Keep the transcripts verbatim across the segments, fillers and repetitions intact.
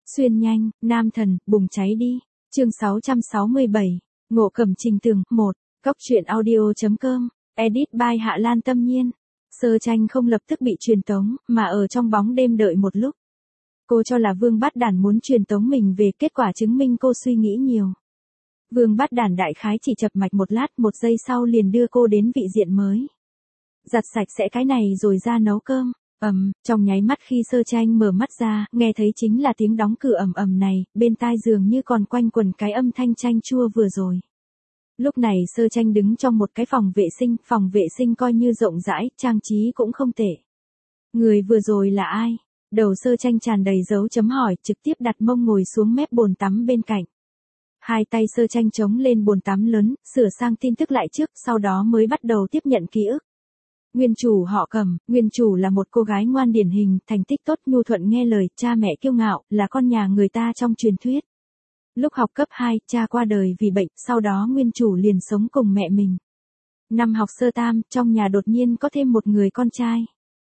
Xuyên nhanh, nam thần, bùng cháy đi. Chương sáu trăm sáu mươi bảy, Ngộ Cẩm Trình Tường, một. Cóc truyện audio.com, edit by Hạ Lan Tâm Nhiên. Sơ Tranh không lập tức bị truyền tống, mà ở trong bóng đêm đợi một lúc. Cô cho là Vương Bát Đản muốn truyền tống mình về, kết quả chứng minh cô suy nghĩ nhiều. Vương Bát Đản đại khái chỉ chập mạch một lát, một giây sau liền đưa cô đến vị diện mới. Giặt sạch sẽ cái này rồi ra nấu cơm. Ầm, um, trong nháy mắt khi Sơ Tranh mở mắt ra, nghe thấy chính là tiếng đóng cửa ầm ầm này, bên tai dường như còn quanh quẩn cái âm thanh chanh chua vừa rồi. Lúc này Sơ Tranh đứng trong một cái phòng vệ sinh, phòng vệ sinh coi như rộng rãi, trang trí cũng không tệ. Người vừa rồi là ai? Đầu Sơ Tranh tràn đầy dấu chấm hỏi, trực tiếp đặt mông ngồi xuống mép bồn tắm bên cạnh. Hai tay Sơ Tranh chống lên bồn tắm lớn, sửa sang tin tức lại trước, sau đó mới bắt đầu tiếp nhận ký ức. Nguyên chủ họ Cẩm, nguyên chủ là một cô gái ngoan điển hình, thành tích tốt, nhu thuận nghe lời, cha mẹ kiêu ngạo, là con nhà người ta trong truyền thuyết. Lúc học cấp hai, cha qua đời vì bệnh, sau đó nguyên chủ liền sống cùng mẹ mình. Năm học sơ tam, trong nhà đột nhiên có thêm một người con trai.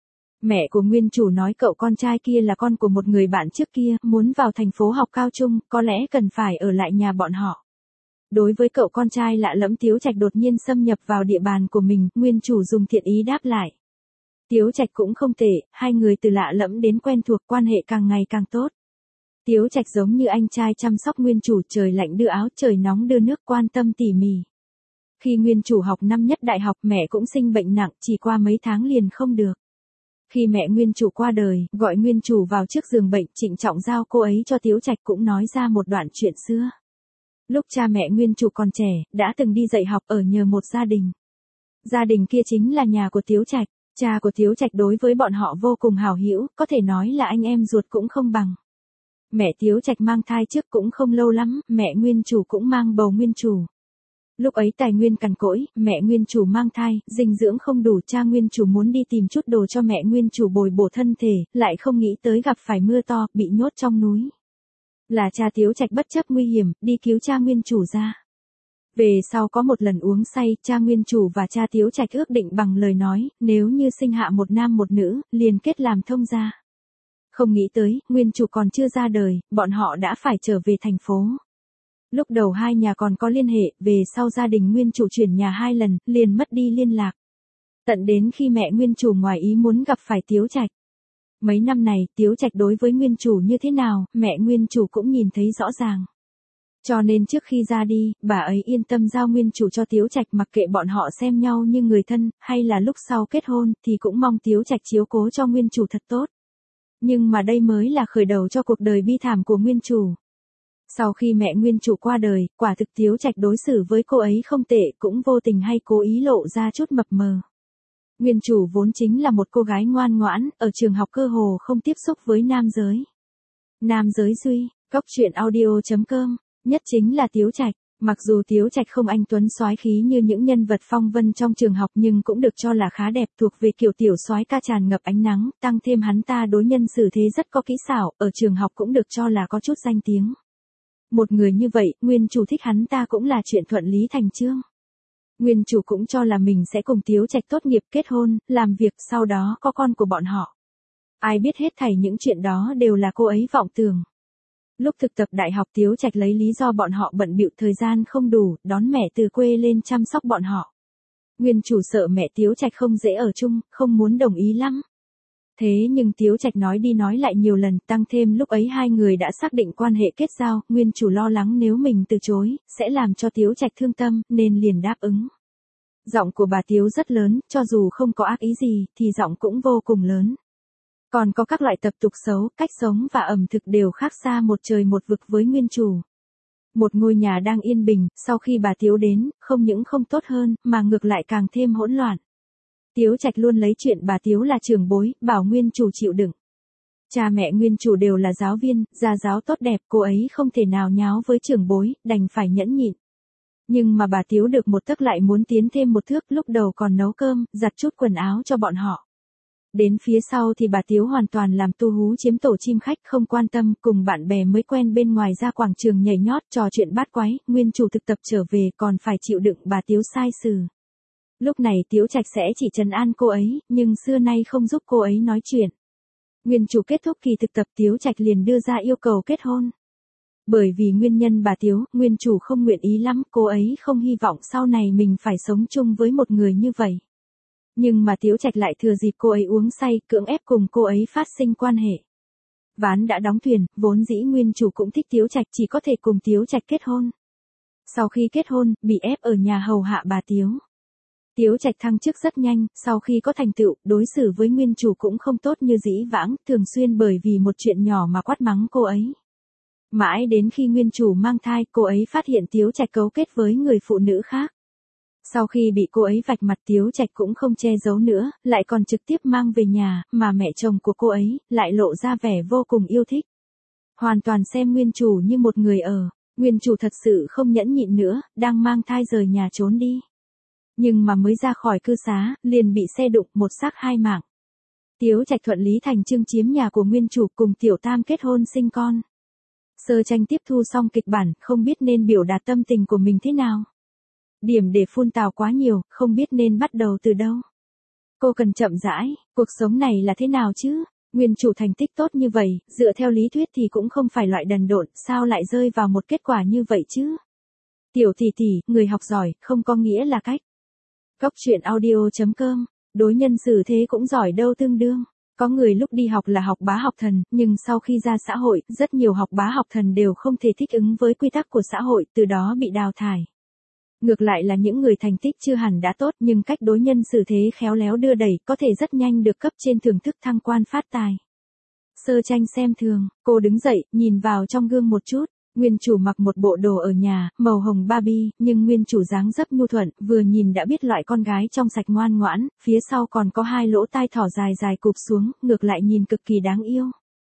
Mẹ của nguyên chủ nói cậu con trai kia là con của một người bạn trước kia, muốn vào thành phố học cao trung, có lẽ cần phải ở lại nhà bọn họ. Đối với cậu con trai lạ lẫm Tiếu Trạch đột nhiên xâm nhập vào địa bàn của mình, nguyên chủ dùng thiện ý đáp lại. Tiếu Trạch cũng không tệ, hai người từ lạ lẫm đến quen thuộc, quan hệ càng ngày càng tốt. Tiếu Trạch giống như anh trai chăm sóc nguyên chủ, trời lạnh đưa áo, trời nóng đưa nước, quan tâm tỉ mỉ. Khi nguyên chủ học năm nhất đại học, mẹ cũng sinh bệnh nặng, chỉ qua mấy tháng liền không được. Khi mẹ nguyên chủ qua đời, gọi nguyên chủ vào trước giường bệnh, trịnh trọng giao cô ấy cho Tiếu Trạch, cũng nói ra một đoạn chuyện xưa. Lúc cha mẹ nguyên chủ còn trẻ, đã từng đi dạy học ở nhờ một gia đình. Gia đình kia chính là nhà của Tiếu Trạch. Cha của Tiếu Trạch đối với bọn họ vô cùng hảo hữu, có thể nói là anh em ruột cũng không bằng. Mẹ Tiếu Trạch mang thai trước cũng không lâu lắm, mẹ nguyên chủ cũng mang bầu nguyên chủ. Lúc ấy tài nguyên cằn cỗi, mẹ nguyên chủ mang thai, dinh dưỡng không đủ, cha nguyên chủ muốn đi tìm chút đồ cho mẹ nguyên chủ bồi bổ thân thể, lại không nghĩ tới gặp phải mưa to, bị nhốt trong núi. Là cha Tiếu Trạch bất chấp nguy hiểm, đi cứu cha nguyên chủ ra. Về sau có một lần uống say, cha nguyên chủ và cha Tiếu Trạch ước định bằng lời nói, nếu như sinh hạ một nam một nữ, liền kết làm thông gia. Không nghĩ tới, nguyên chủ còn chưa ra đời, bọn họ đã phải trở về thành phố. Lúc đầu hai nhà còn có liên hệ, về sau gia đình nguyên chủ chuyển nhà hai lần, liền mất đi liên lạc. Tận đến khi mẹ nguyên chủ ngoài ý muốn gặp phải Tiếu Trạch. Mấy năm này, Tiếu Trạch đối với nguyên chủ như thế nào, mẹ nguyên chủ cũng nhìn thấy rõ ràng. Cho nên trước khi ra đi, bà ấy yên tâm giao nguyên chủ cho Tiếu Trạch, mặc kệ bọn họ xem nhau như người thân, hay là lúc sau kết hôn, thì cũng mong Tiếu Trạch chiếu cố cho nguyên chủ thật tốt. Nhưng mà đây mới là khởi đầu cho cuộc đời bi thảm của nguyên chủ. Sau khi mẹ nguyên chủ qua đời, quả thực Tiếu Trạch đối xử với cô ấy không tệ, cũng vô tình hay cố ý lộ ra chút mập mờ. Nguyên chủ vốn chính là một cô gái ngoan ngoãn, ở trường học cơ hồ không tiếp xúc với nam giới. Nam giới duy, cóc truyện audio.com, nhất chính là Tiếu Trạch. Mặc dù Tiếu Trạch không anh tuấn soái khí như những nhân vật phong vân trong trường học, nhưng cũng được cho là khá đẹp, thuộc về kiểu tiểu soái ca tràn ngập ánh nắng, tăng thêm hắn ta đối nhân xử thế rất có kỹ xảo, ở trường học cũng được cho là có chút danh tiếng. Một người như vậy, nguyên chủ thích hắn ta cũng là chuyện thuận lý thành chương. Nguyên chủ cũng cho là mình sẽ cùng Tiếu Trạch tốt nghiệp, kết hôn, làm việc, sau đó có con của bọn họ. Ai biết hết thảy những chuyện đó đều là cô ấy vọng tưởng. Lúc thực tập đại học, Tiếu Trạch lấy lý do bọn họ bận bịu, thời gian không đủ, đón mẹ từ quê lên chăm sóc bọn họ. Nguyên chủ sợ mẹ Tiếu Trạch không dễ ở chung, không muốn đồng ý lắm. Thế nhưng Tiếu Trạch nói đi nói lại nhiều lần, tăng thêm lúc ấy hai người đã xác định quan hệ kết giao, nguyên chủ lo lắng nếu mình từ chối, sẽ làm cho Tiếu Trạch thương tâm, nên liền đáp ứng. Giọng của bà Tiếu rất lớn, cho dù không có ác ý gì, thì giọng cũng vô cùng lớn. Còn có các loại tập tục xấu, cách sống và ẩm thực đều khác xa một trời một vực với nguyên chủ. Một ngôi nhà đang yên bình, sau khi bà Tiếu đến, không những không tốt hơn, mà ngược lại càng thêm hỗn loạn. Tiếu Trạch luôn lấy chuyện bà Tiếu là trưởng bối, bảo nguyên chủ chịu đựng. Cha mẹ nguyên chủ đều là giáo viên, gia giáo tốt đẹp, cô ấy không thể nào nháo với trưởng bối, đành phải nhẫn nhịn. Nhưng mà bà Tiếu được một tấc lại muốn tiến thêm một thước, lúc đầu còn nấu cơm, giặt chút quần áo cho bọn họ. Đến phía sau thì bà Tiếu hoàn toàn làm tu hú chiếm tổ chim khách, không quan tâm, cùng bạn bè mới quen bên ngoài ra quảng trường nhảy nhót, trò chuyện bát quái, nguyên chủ thực tập trở về còn phải chịu đựng bà Tiếu sai xử. Lúc này Tiếu Trạch sẽ chỉ trấn an cô ấy, nhưng xưa nay không giúp cô ấy nói chuyện. Nguyên chủ kết thúc kỳ thực tập Tiếu Trạch liền đưa ra yêu cầu kết hôn. Bởi vì nguyên nhân bà Tiếu, nguyên chủ không nguyện ý lắm, cô ấy không hy vọng sau này mình phải sống chung với một người như vậy. Nhưng mà Tiếu Trạch lại thừa dịp cô ấy uống say, cưỡng ép cùng cô ấy phát sinh quan hệ. Ván đã đóng thuyền, vốn dĩ nguyên chủ cũng thích Tiếu Trạch, chỉ có thể cùng Tiếu Trạch kết hôn. Sau khi kết hôn, bị ép ở nhà hầu hạ bà Tiếu. Tiếu Trạch thăng chức rất nhanh, sau khi có thành tựu, đối xử với nguyên chủ cũng không tốt như dĩ vãng, thường xuyên bởi vì một chuyện nhỏ mà quát mắng cô ấy. Mãi đến khi nguyên chủ mang thai, cô ấy phát hiện Tiếu Trạch cấu kết với người phụ nữ khác. Sau khi bị cô ấy vạch mặt, Tiếu Trạch cũng không che giấu nữa, lại còn trực tiếp mang về nhà, mà mẹ chồng của cô ấy lại lộ ra vẻ vô cùng yêu thích. Hoàn toàn xem nguyên chủ như một người ở. Nguyên chủ thật sự không nhẫn nhịn nữa, đang mang thai rời nhà trốn đi. Nhưng mà mới ra khỏi cư xá, liền bị xe đụng, một xác hai mạng. Tiếu Trạch thuận lý thành chương chiếm nhà của nguyên chủ, cùng Tiểu Tam kết hôn sinh con. Sơ Tranh tiếp thu xong kịch bản, không biết nên biểu đạt tâm tình của mình thế nào. Điểm để phun tào quá nhiều, không biết nên bắt đầu từ đâu. Cô cần chậm rãi, cuộc sống này là thế nào chứ? Nguyên chủ thành tích tốt như vậy, dựa theo lý thuyết thì cũng không phải loại đần độn, sao lại rơi vào một kết quả như vậy chứ? Tiểu tỷ tỷ, người học giỏi, không có nghĩa là cách. Cóc truyện audio chấm com, đối nhân xử thế cũng giỏi đâu tương đương. Có người lúc đi học là học bá học thần, nhưng sau khi ra xã hội, rất nhiều học bá học thần đều không thể thích ứng với quy tắc của xã hội, từ đó bị đào thải. Ngược lại là những người thành tích chưa hẳn đã tốt, nhưng cách đối nhân xử thế khéo léo đưa đẩy, có thể rất nhanh được cấp trên thưởng thức thăng quan phát tài. Sơ Tranh xem thường, cô đứng dậy, nhìn vào trong gương một chút. Nguyên chủ mặc một bộ đồ ở nhà, màu hồng Barbie, nhưng nguyên chủ dáng dấp nhu thuận, vừa nhìn đã biết loại con gái trong sạch ngoan ngoãn, phía sau còn có hai lỗ tai thỏ dài dài cụp xuống, ngược lại nhìn cực kỳ đáng yêu.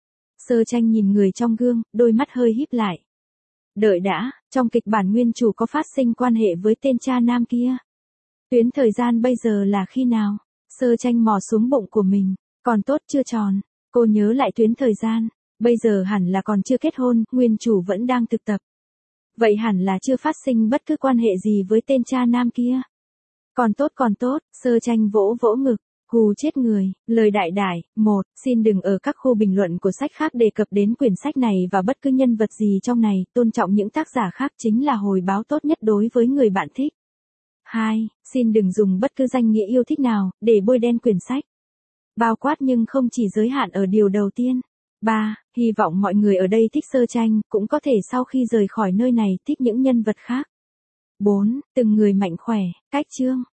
Sơ Tranh nhìn người trong gương, đôi mắt hơi híp lại. Đợi đã, trong kịch bản nguyên chủ có phát sinh quan hệ với tên cha nam kia. Tuyến thời gian bây giờ là khi nào? Sơ Tranh mò xuống bụng của mình, còn tốt chưa tròn. Cô nhớ lại tuyến thời gian, bây giờ hẳn là còn chưa kết hôn, nguyên chủ vẫn đang thực tập. Vậy hẳn là chưa phát sinh bất cứ quan hệ gì với tên cha nam kia. Còn tốt còn tốt, Sơ Tranh vỗ vỗ ngực. Hù chết người, lời đại đại, một, xin đừng ở các khu bình luận của sách khác đề cập đến quyển sách này và bất cứ nhân vật gì trong này, tôn trọng những tác giả khác chính là hồi báo tốt nhất đối với người bạn thích. Hai, xin đừng dùng bất cứ danh nghĩa yêu thích nào, để bôi đen quyển sách. Bao quát nhưng không chỉ giới hạn ở điều đầu tiên. Ba, hy vọng mọi người ở đây thích Sơ Tranh, cũng có thể sau khi rời khỏi nơi này thích những nhân vật khác. Bốn, từng người mạnh khỏe, cách chương.